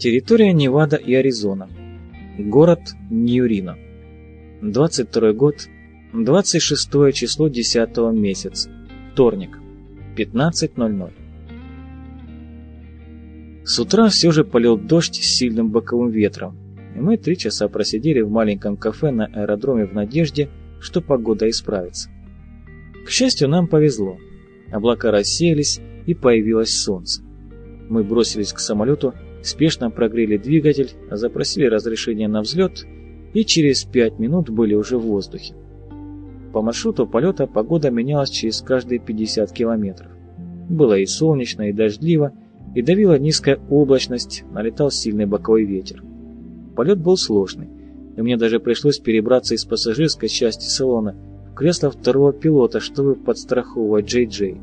Территория Невада и Аризона. Город Нью-Рино. 22 год, 26 число 10 месяца. Вторник, 15:00. С утра все же полил дождь с сильным боковым ветром, и мы 3 часа просидели в маленьком кафе на аэродроме в надежде, что погода исправится. К счастью, нам повезло. Облака рассеялись, и появилось солнце. Мы бросились к самолету, спешно прогрели двигатель, запросили разрешение на взлет и через 5 минут были уже в воздухе. По маршруту полета погода менялась через каждые 50 километров. Было и солнечно, и дождливо, и давила низкая облачность, налетал сильный боковой ветер. Полет был сложный, и мне даже пришлось перебраться из пассажирской части салона в кресло второго пилота, чтобы подстраховывать Джей-Джей.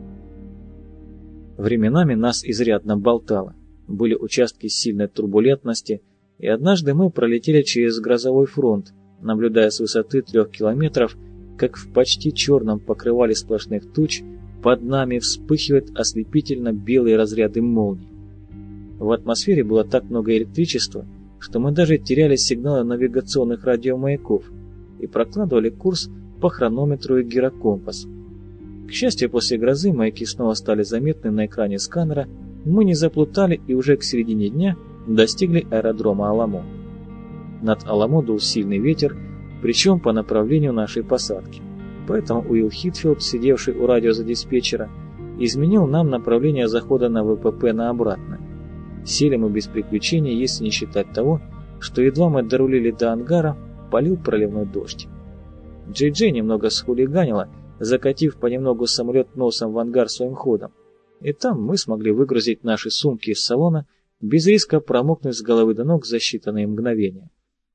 Временами нас изрядно болтало. Были участки сильной турбулентности, и однажды мы пролетели через грозовой фронт, наблюдая с высоты 3 километров, как в почти черном покрывале сплошных туч под нами вспыхивают ослепительно белые разряды молний. В атмосфере было так много электричества, что мы даже теряли сигналы навигационных радиомаяков и прокладывали курс по хронометру и гирокомпасу. К счастью, после грозы маяки снова стали заметны на экране сканера, мы не заплутали и уже к середине дня достигли аэродрома Аламо. Над Аламо дул сильный ветер, причем по направлению нашей посадки. Поэтому Уилл Хитфилд, сидевший у радиозадиспетчера, изменил нам направление захода на ВПП на обратное. Сели мы без приключений, если не считать того, что едва мы дорулили до ангара, полил проливной дождь. Джей-Джей немного схулиганила, закатив понемногу самолет носом в ангар своим ходом. И там мы смогли выгрузить наши сумки из салона, без риска промокнуть с головы до ног за считанные мгновения.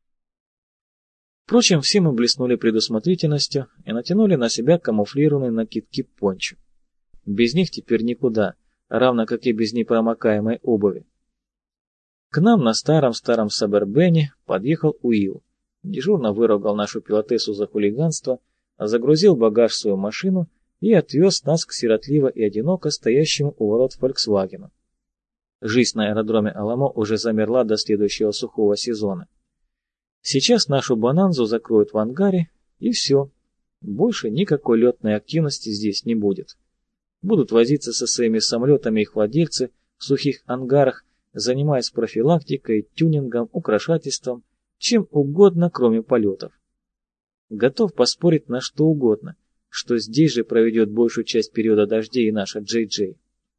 Впрочем, все мы блеснули предусмотрительностью и натянули на себя камуфлированные накидки пончо. Без них теперь никуда, равно как и без непромокаемой обуви. К нам на старом-старом Сабербене подъехал Уилл, дежурно выругал нашу пилотессу за хулиганство, загрузил багаж в свою машину и отвез нас к сиротливо и одиноко стоящему у ворот «Фольксвагену». Жизнь на аэродроме Аламо уже замерла до следующего сухого сезона. Сейчас нашу «Бонанзу» закроют в ангаре, и все. Больше никакой летной активности здесь не будет. Будут возиться со своими самолетами их владельцы в сухих ангарах, занимаясь профилактикой, тюнингом, украшательством, чем угодно, кроме полетов. Готов поспорить на что угодно, что здесь же проведет большую часть периода дождей и наша Джей-Джей.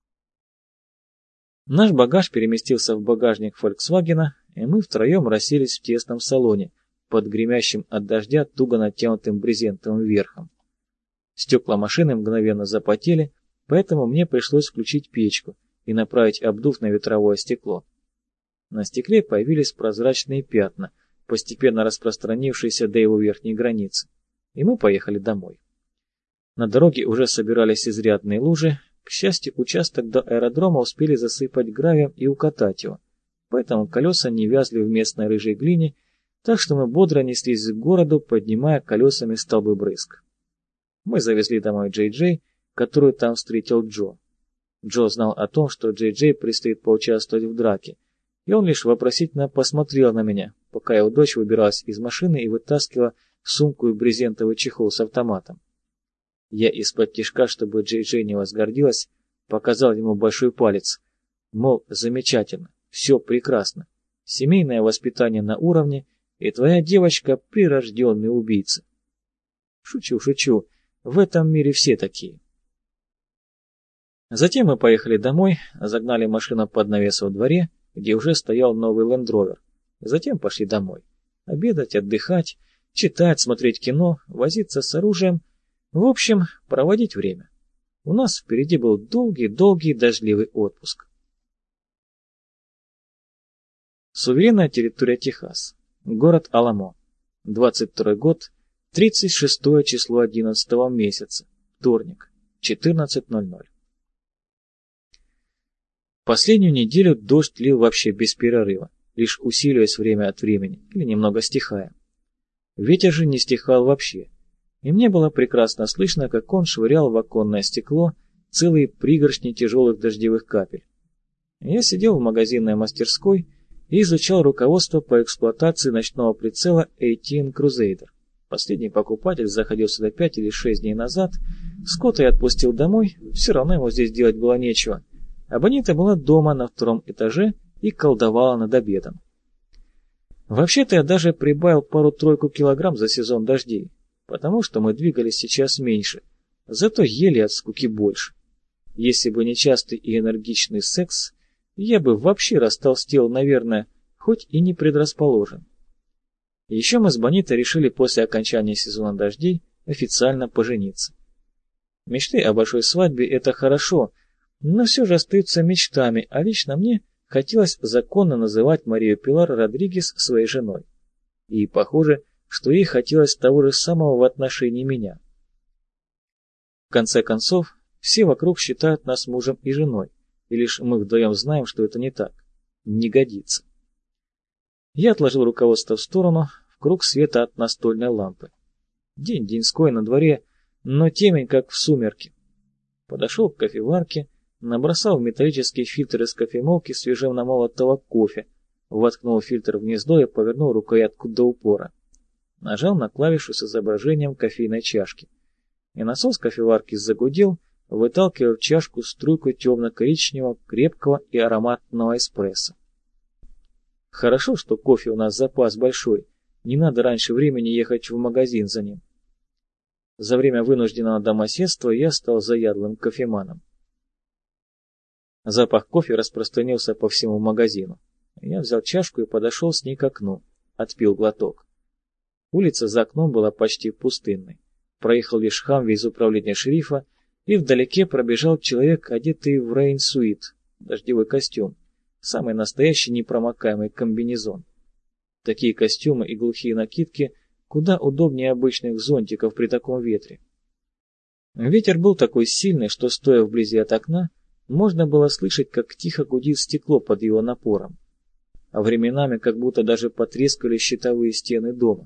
Наш багаж переместился в багажник «Фольксвагена», и мы втроем расселись в тесном салоне, под гремящим от дождя туго натянутым брезентовым верхом. Стекла машины мгновенно запотели, поэтому мне пришлось включить печку и направить обдув на ветровое стекло. На стекле появились прозрачные пятна, постепенно распространившиеся до его верхней границы, и мы поехали домой. На дороге уже собирались изрядные лужи. К счастью, участок до аэродрома успели засыпать гравием и укатать его, поэтому колеса не вязли в местной рыжей глине, так что мы бодро неслись к городу, поднимая колесами столбы брызг. Мы завезли домой Джей-Джей, которую там встретил Джо. Джо знал о том, что Джей-Джей предстоит поучаствовать в драке, и он лишь вопросительно посмотрел на меня, пока его дочь выбиралась из машины и вытаскивала сумку и брезентовый чехол с автоматом. Я из-под тишка, чтобы Джей-Джей не возгордилась, показал ему большой палец. Мол, замечательно, все прекрасно. Семейное воспитание на уровне, и твоя девочка прирожденный убийца. Шучу, шучу, в этом мире все такие. Затем мы поехали домой, загнали машину под навес во дворе, где уже стоял новый Land Rover. Затем пошли домой. Обедать, отдыхать, читать, смотреть кино, возиться с оружием. В общем, проводить время. У нас впереди был долгий-долгий дождливый отпуск. Суверенная территория Техас. Город Аламо. 22 год, 36 число 11 месяца. Вторник, 14:00. Последнюю неделю дождь лил вообще без перерыва, лишь усиливаясь время от времени или немного стихая. Ветер же не стихал вообще. И мне было прекрасно слышно, как он швырял в оконное стекло целые пригоршни тяжелых дождевых капель. Я сидел в магазинной мастерской и изучал руководство по эксплуатации ночного прицела ATN Crusader. Последний покупатель заходил сюда 5 или 6 дней назад. Скотта я отпустил домой, все равно ему здесь делать было нечего. А Бонита была дома на 2-м этаже и колдовала над обедом. Вообще-то я даже прибавил пару-тройку килограмм за сезон дождей, потому что мы двигались сейчас меньше, зато ели от скуки больше. Если бы не частый и энергичный секс, я бы вообще растолстел, наверное, хоть и не предрасположен. Еще мы с Бонитой решили после окончания сезона дождей официально пожениться. Мечты о большой свадьбе – это хорошо, но все же остаются мечтами, а лично мне хотелось законно называть Марию Пилар Родригес своей женой. И похоже, что ей хотелось того же самого в отношении меня. В конце концов, все вокруг считают нас мужем и женой, и лишь мы вдвоем знаем, что это не так. Не годится. Я отложил руководство в сторону, в круг света от настольной лампы. День деньской на дворе, но темень, как в сумерки. Подошел к кофеварке, набросал в металлический фильтр из кофемолки свеженамолотого кофе, воткнул фильтр в гнездо и повернул рукоятку до упора. Нажал на клавишу с изображением кофейной чашки. И насос кофеварки загудел, выталкивая в чашку струйку темно-коричневого, крепкого и ароматного эспрессо. Хорошо, что кофе у нас запас большой, не надо раньше времени ехать в магазин за ним. За время вынужденного домоседства я стал заядлым кофеманом. Запах кофе распространился по всему магазину. Я взял чашку и подошел с ней к окну, отпил глоток. Улица за окном была почти пустынной. Проехал лишь Хамви из управления шерифа, и вдалеке пробежал человек, одетый в рейн-суит, дождевой костюм, самый настоящий непромокаемый комбинезон. Такие костюмы и глухие накидки куда удобнее обычных зонтиков при таком ветре. Ветер был такой сильный, что, стоя вблизи от окна, можно было слышать, как тихо гудит стекло под его напором, а временами как будто даже потрескали щитовые стены дома.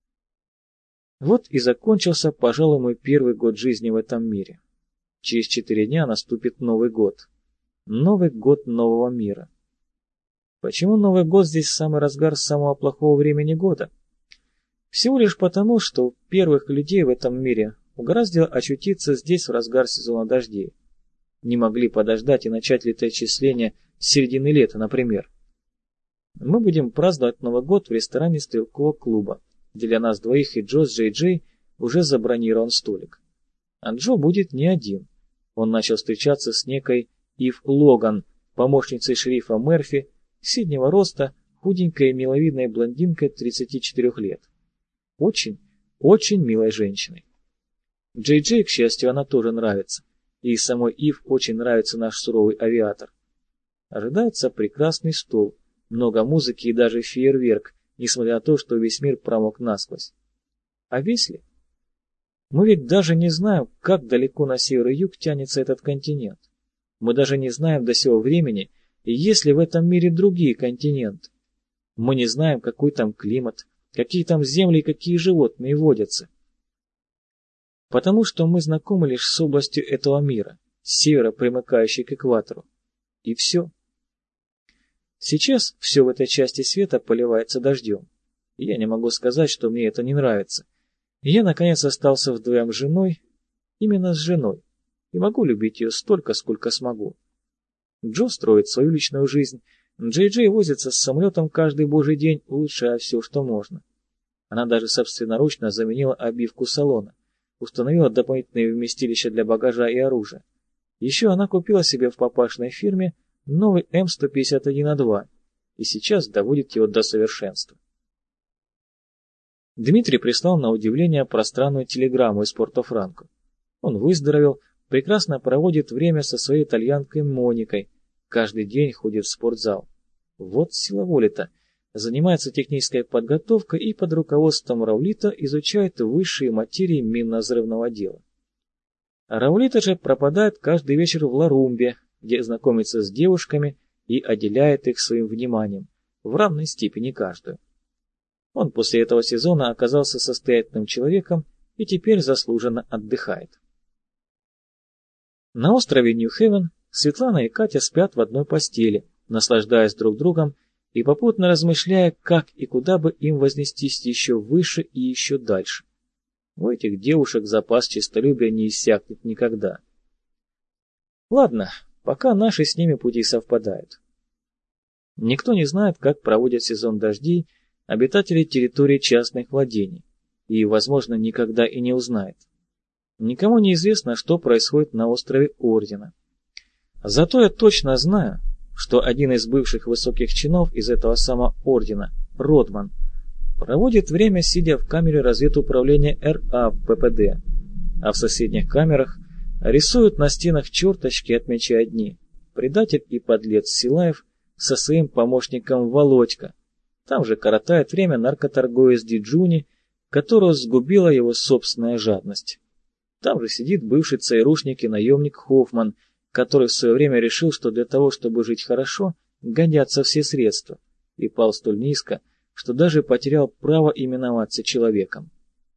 Вот и закончился, пожалуй, мой первый год жизни в этом мире. Через 4 дня наступит Новый год. Новый год нового мира. Почему Новый год здесь в самый разгар самого плохого времени года? Всего лишь потому, что первых людей в этом мире угораздило очутиться здесь в разгар сезона дождей. Не могли подождать и начать летоисчисление с середины лета, например. Мы будем праздновать Новый год в ресторане стрелкового клуба, где для нас двоих и Джо с Джей уже забронирован столик. А Джо будет не один. Он начал встречаться с некой Ив Логан, помощницей шерифа Мерфи, среднего роста, худенькой и миловидной блондинкой 34 лет. Очень, очень милой женщиной. Джей, к счастью, она тоже нравится. И самой Ив очень нравится наш суровый авиатор. Ожидается прекрасный стол, много музыки и даже фейерверк, несмотря на то, что весь мир промок насквозь. А весь ли? Мы ведь даже не знаем, как далеко на север и юг тянется этот континент. Мы даже не знаем до сего времени, есть ли в этом мире другие континенты. Мы не знаем, какой там климат, какие там земли и какие животные водятся. Потому что мы знакомы лишь с областью этого мира, с севера, примыкающей к экватору. И все. Сейчас все в этой части света поливается дождем. И я не могу сказать, что мне это не нравится. И я, наконец, остался вдвоем с женой, именно с женой, и могу любить ее столько, сколько смогу. Джо строит свою личную жизнь, Джей возится с самолетом каждый божий день, улучшая все, что можно. Она даже собственноручно заменила обивку салона, установила дополнительные вместилища для багажа и оружия. Еще она купила себе в папашной фирме новый М151А2 и сейчас доводит его до совершенства. Дмитрий прислал на удивление пространную телеграмму из Порто-Франко. Он выздоровел, прекрасно проводит время со своей итальянкой Моникой, каждый день ходит в спортзал. Вот сила воли-то. Занимается технической подготовкой и под руководством Раулита изучает высшие материи минно-взрывного дела. Раулита же пропадает каждый вечер в Ларумбе, где знакомится с девушками и отделяет их своим вниманием, в равной степени каждую. Он после этого сезона оказался состоятельным человеком и теперь заслуженно отдыхает. На острове Нью-Хевен Светлана и Катя спят в одной постели, наслаждаясь друг другом и попутно размышляя, как и куда бы им вознестись еще выше и еще дальше. У этих девушек запас честолюбия не иссякнет никогда. Ладно, пока наши с ними пути совпадают. Никто не знает, как проводят сезон дождей обитатели территории частных владений, и, возможно, никогда и не узнает. Никому не известно, что происходит на острове Ордена. Зато я точно знаю, что один из бывших высоких чинов из этого самого Ордена, Родман, проводит время, сидя в камере разведуправления РА в ППД, а в соседних камерах рисуют на стенах черточки, отмечая дни. Предатель и подлец Силаев со своим помощником Володька. Там же коротает время наркоторговец Диджуни, которого сгубила его собственная жадность. Там же сидит бывший ЦРУшник и наемник Хоффман, который в свое время решил, что для того, чтобы жить хорошо, годятся все средства, и пал столь низко, что даже потерял право именоваться человеком.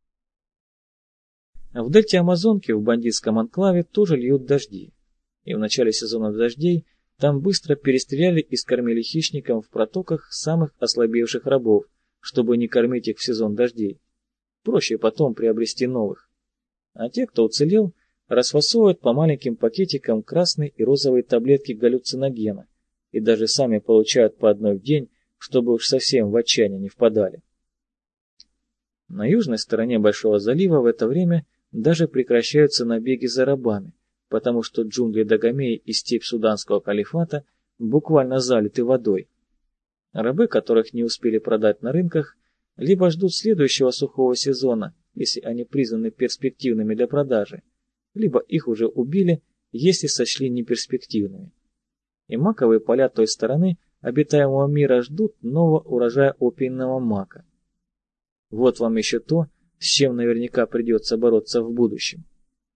В дельте Амазонки в бандитском анклаве тоже льют дожди, и в начале сезона дождей там быстро перестреляли и скормили хищникам в протоках самых ослабевших рабов, чтобы не кормить их в сезон дождей. Проще потом приобрести новых. А те, кто уцелел, расфасовывают по маленьким пакетикам красные и розовые таблетки галлюциногена и даже сами получают по одной в день, чтобы уж совсем в отчаяние не впадали. На южной стороне Большого залива в это время даже прекращаются набеги за рабами, потому что джунгли Дагомеи и степь суданского калифата буквально залиты водой. Рабы, которых не успели продать на рынках, либо ждут следующего сухого сезона, если они признаны перспективными для продажи, либо их уже убили, если сочли неперспективными. И маковые поля той стороны обитаемого мира ждут нового урожая опийного мака. Вот вам еще то, с чем наверняка придется бороться в будущем.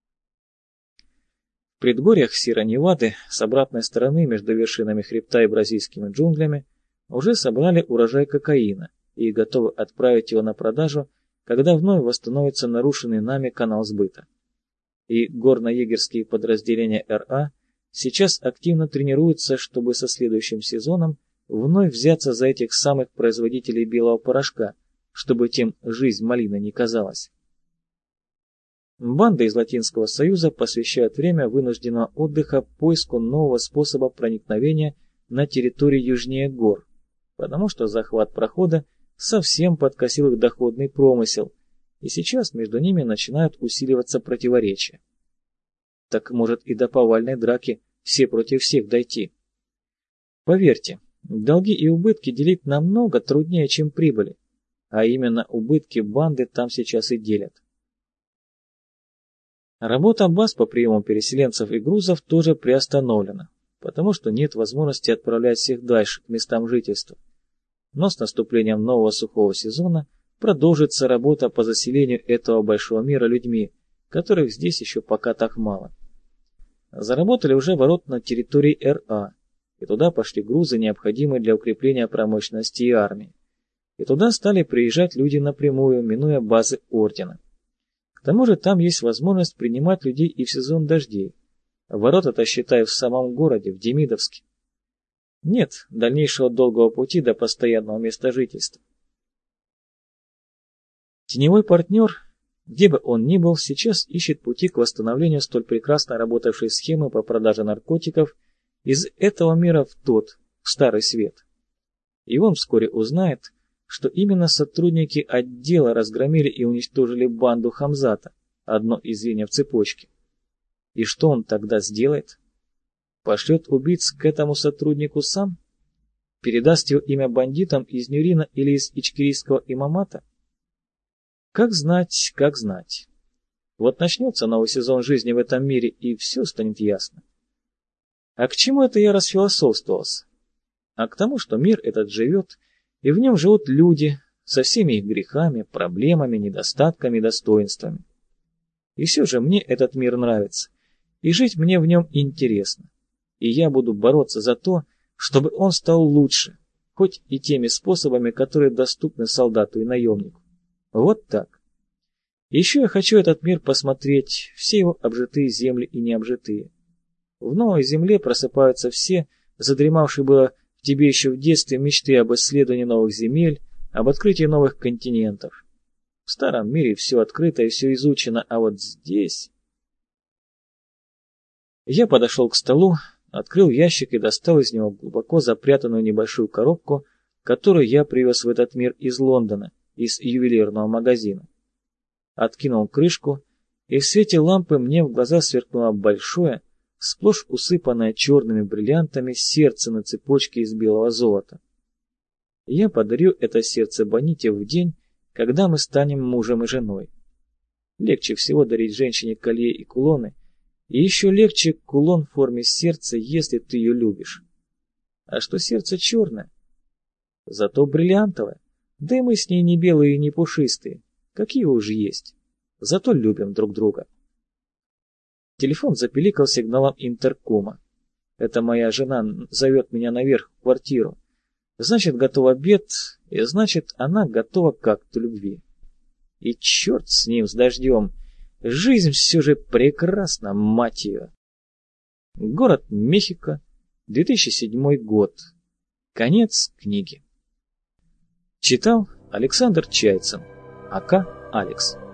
В предгорьях Сьерра-Невады с обратной стороны между вершинами хребта и бразильскими джунглями уже собрали урожай кокаина и готовы отправить его на продажу, когда вновь восстановится нарушенный нами канал сбыта. И горно-егерские подразделения РА сейчас активно тренируются, чтобы со следующим сезоном вновь взяться за этих самых производителей белого порошка, чтобы тем жизнь малины не казалась. Банды из Латинского Союза посвящают время вынужденного отдыха поиску нового способа проникновения на территорию южнее гор, потому что захват прохода совсем подкосил их доходный промысел, и сейчас между ними начинают усиливаться противоречия. Так может и до повальной драки все против всех дойти. Поверьте, долги и убытки делить намного труднее, чем прибыли, а именно убытки банды там сейчас и делят. Работа баз по приему переселенцев и грузов тоже приостановлена, потому что нет возможности отправлять всех дальше к местам жительства. Но с наступлением нового сухого сезона продолжится работа по заселению этого большого мира людьми, которых здесь еще пока так мало. Заработали уже ворот на территории РА, и туда пошли грузы, необходимые для укрепления промышленности и армии. И туда стали приезжать люди напрямую, минуя базы Ордена. К тому же там есть возможность принимать людей и в сезон дождей. Ворота-то, считай, в самом городе, в Демидовске. Нет дальнейшего долгого пути до постоянного места жительства. Теневой партнер, где бы он ни был, сейчас ищет пути к восстановлению столь прекрасно работавшей схемы по продаже наркотиков из этого мира в тот, в Старый Свет. И он вскоре узнает, что именно сотрудники отдела разгромили и уничтожили банду Хамзата, одно из звеньев цепочки. И что он тогда сделает? Пошлет убийц к этому сотруднику сам? Передаст его имя бандитам из Нюрина или из ичкерийского имамата? Как знать, как знать. Вот начнется новый сезон жизни в этом мире, и все станет ясно. А к чему это я расфилософствовался? А к тому, что мир этот живет, и в нем живут люди со всеми их грехами, проблемами, недостатками, достоинствами. И все же мне этот мир нравится, и жить мне в нем интересно. И я буду бороться за то, чтобы он стал лучше, хоть и теми способами, которые доступны солдату и наемнику. Вот так. Еще я хочу этот мир посмотреть, все его обжитые земли и необжитые. В новой земле просыпаются все, задремавшие было в тебе еще в детстве мечты об исследовании новых земель, об открытии новых континентов. В старом мире все открыто и все изучено, а вот здесь... Я подошел к столу, открыл ящик и достал из него глубоко запрятанную небольшую коробку, которую я привез в этот мир из Лондона, из ювелирного магазина. Откинул крышку, и в свете лампы мне в глаза сверкнуло большое, сплошь усыпанное черными бриллиантами сердце на цепочке из белого золота. Я подарю это сердце Боните в день, когда мы станем мужем и женой. Легче всего дарить женщине колье и кулоны, и еще легче кулон в форме сердца, если ты ее любишь. А что сердце черное? Зато бриллиантовое. Да и мы с ней не белые и не пушистые, какие уж есть. Зато любим друг друга. Телефон запиликал сигналом интеркома. Это моя жена зовет меня наверх в квартиру. Значит, готов обед, и значит, она готова к акту любви. И черт с ним, с дождем. Жизнь все же прекрасна, мать ее. Город Мехико, 2007 год. Конец книги. Читал Александр Чайцин, АК Алекс.